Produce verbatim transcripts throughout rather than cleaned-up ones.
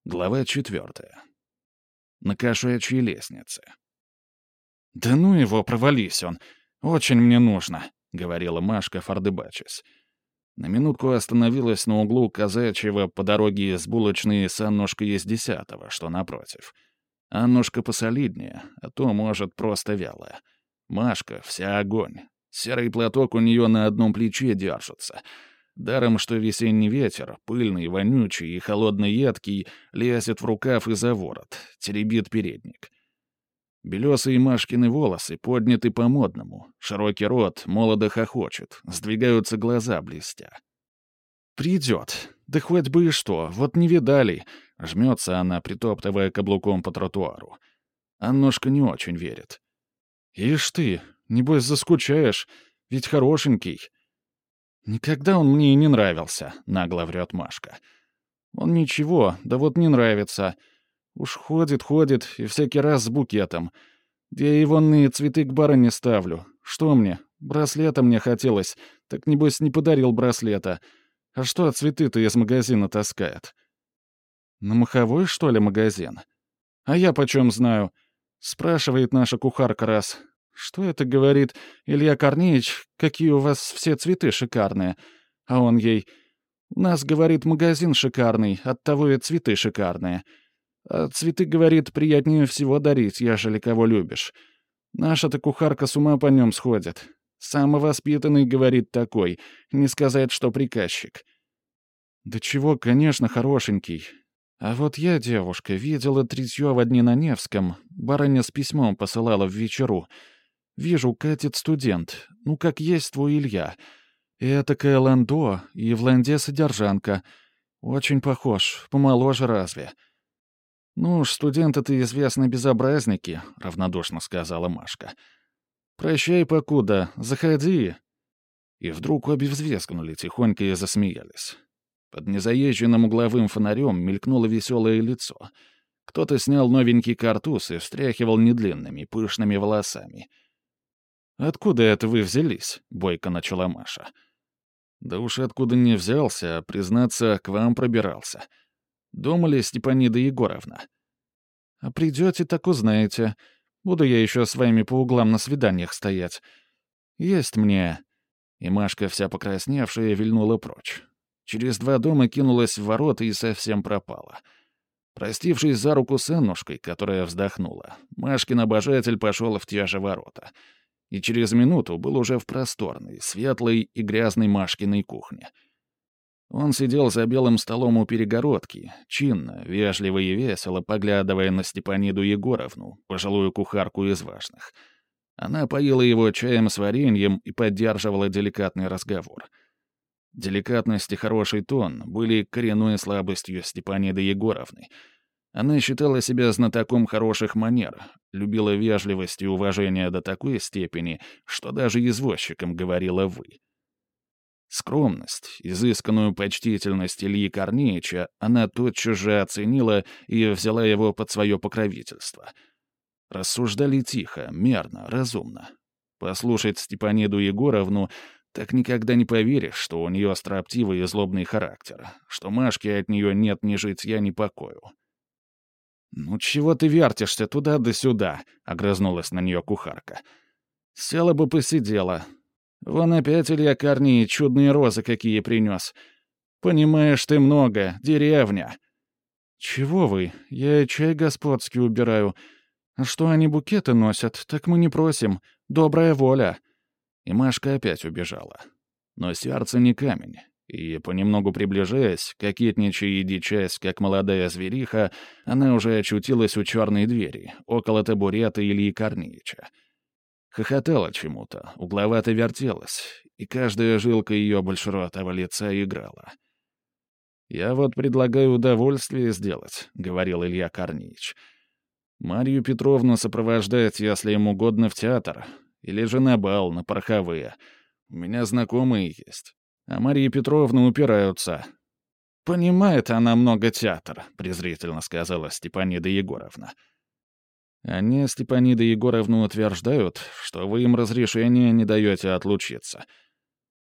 Глава четвертая. На кошачьей лестнице. «Да ну его, провались он! Очень мне нужно!» — говорила Машка, фардыбачась. На минутку остановилась на углу казачьего по дороге из булочной с Аннушкой из десятого, что напротив. Аннушка посолиднее, а то, может, просто вялая. Машка — вся огонь. Серый платок у нее на одном плече держится — даром, что весенний ветер, пыльный, вонючий и холодно-едкий, лезет в рукав и за ворот, теребит передник. Белесые Машкины волосы подняты по-модному, широкий рот молодо хохочет, сдвигаются глаза блестя. «Придет. Да хоть бы и что, вот не видали!» — жмется она, притоптывая каблуком по тротуару. Аннушка не очень верит. «Ишь ты, небось заскучаешь, ведь хорошенький». «Никогда он мне и не нравился», — нагло врет Машка. «Он ничего, да вот не нравится. Уж ходит, ходит, и всякий раз с букетом. Я и вонные цветы к барыне ставлю. Что мне? Браслета мне хотелось. Так, небось, не подарил браслета. А что цветы-то из магазина таскает?» «На Маховой, что ли, магазин?» «А я почем знаю?» — спрашивает наша кухарка раз. «Что это, — говорит, — Илья Корнеич, какие у вас все цветы шикарные?» А он ей: «У нас, — говорит, — магазин шикарный, оттого и цветы шикарные. А цветы, — говорит, — приятнее всего дарить, ежели кого любишь. Наша-то кухарка с ума по нем сходит. Самовоспитанный, — говорит, — такой, не сказать, что приказчик». «Да чего, конечно, хорошенький. А вот я, девушка, видела Тритьева дни на Невском, барыня с письмом посылала в вечеру. Вижу, катит студент, ну, как есть твой Илья. И этакое ландо, и в ланде содержанка. Очень похож, помоложе разве». «Ну уж, студенты-то, известно, безобразники», — равнодушно сказала Машка. «Прощай, покуда, заходи». И вдруг обе взвескнули тихонько и засмеялись. Под незаезженным угловым фонарем мелькнуло веселое лицо. Кто-то снял новенький картуз и встряхивал недлинными, пышными волосами. «Откуда это вы взялись?» — бойко начала Маша. «Да уж откуда не взялся, а, признаться, к вам пробирался. Думали, Степанида Егоровна. А придете, так узнаете. Буду я еще с вами по углам на свиданиях стоять. Есть мне...» И Машка, вся покрасневшая, вильнула прочь. Через два дома кинулась в ворота и совсем пропала. Простившись за руку с Аннушкой, которая вздохнула, Машкин обожатель пошел в те же ворота. И через минуту был уже в просторной, светлой и грязной Машкиной кухне. Он сидел за белым столом у перегородки, чинно, вежливо и весело поглядывая на Степаниду Егоровну, пожилую кухарку из важных. Она поила его чаем с вареньем и поддерживала деликатный разговор. Деликатность и хороший тон были коренной слабостью Степаниды Егоровны. Она считала себя знатоком хороших манер, любила вежливость и уважение до такой степени, что даже извозчикам говорила «вы». Скромность, изысканную почтительность Ильи Корнеича она тотчас же оценила и взяла его под свое покровительство. Рассуждали тихо, мерно, разумно. Послушать Степаниду Егоровну — так никогда не поверишь, что у нее строптивый и злобный характер, что Машке от нее нет ни житья, ни покою. «Ну чего ты вертишься туда да сюда?» — огрызнулась на нее кухарка. «Села бы посидела. Вон опять Илья Корнеич чудные розы какие принес. Понимаешь ты много, деревня». «Чего вы? Я чай господский убираю. А что они букеты носят, так мы не просим. Добрая воля». И Машка опять убежала. Но сердце не камень, и, понемногу приближаясь, кокетничая и дичась, как молодая звериха, она уже очутилась у черной двери, около табурета Ильи Корнеича. Хохотала чему-то, угловато вертелась, и каждая жилка ее большеротого лица играла. «Я вот предлагаю удовольствие сделать», — говорил Илья Корнеич. «Марью Петровну сопровождать, если им угодно, в театр. Или же на бал, на пороховые. У меня знакомые есть. А Марья Петровна упираются». «Понимает она много театр», — презрительно сказала Степанида Егоровна. «Они, Степанида Егоровна, утверждают, что вы им разрешения не даете отлучиться.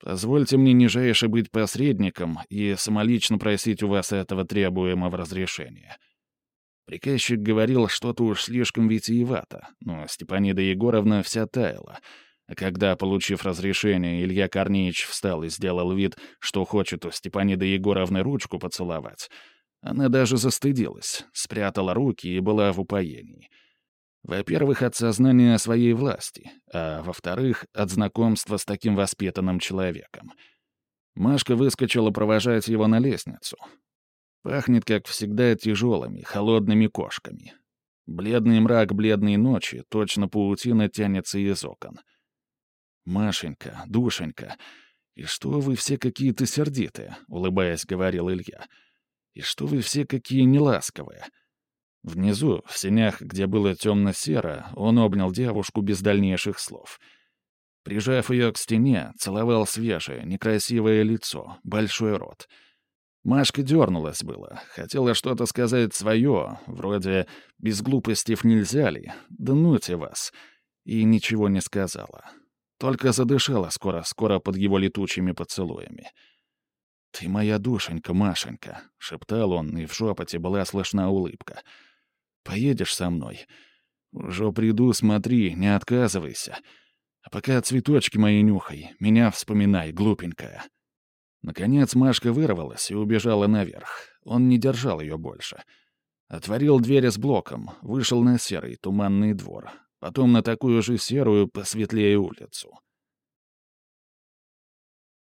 Позвольте мне нижайше быть посредником и самолично просить у вас этого требуемого разрешения». Приказчик говорил что-то уж слишком витиевато, но Степанида Егоровна вся таяла. А когда, получив разрешение, Илья Корнеич встал и сделал вид, что хочет у Степаниды Егоровны ручку поцеловать, она даже застыдилась, спрятала руки и была в упоении. Во-первых, от сознания своей власти, а во-вторых, от знакомства с таким воспитанным человеком. Машка выскочила провожать его на лестницу. Пахнет, как всегда, тяжелыми, холодными кошками. Бледный мрак бледной ночи, точно паутина тянется из окон. «Машенька, душенька, и что вы все какие-то сердитые?» — улыбаясь, говорил Илья. «И что вы все какие неласковые?» Внизу, в сенях, где было темно-серо, он обнял девушку без дальнейших слов. Прижав ее к стене, целовал свежее, некрасивое лицо, большой рот. Машка дернулась было, хотела что-то сказать свое, вроде «без глупостей нельзя ли? Да нуте вас!» и ничего не сказала. Только задышала скоро-скоро под его летучими поцелуями. «Ты моя душенька, Машенька», — шептал он, и в шепоте была слышна улыбка. «Поедешь со мной? Уже приду, смотри, не отказывайся. А пока цветочки мои нюхай, меня вспоминай, глупенькая». Наконец Машка вырвалась и убежала наверх. Он не держал ее больше. Отворил дверь с блоком, вышел на серый туманный двор, потом на такую же серую, посветлее улицу.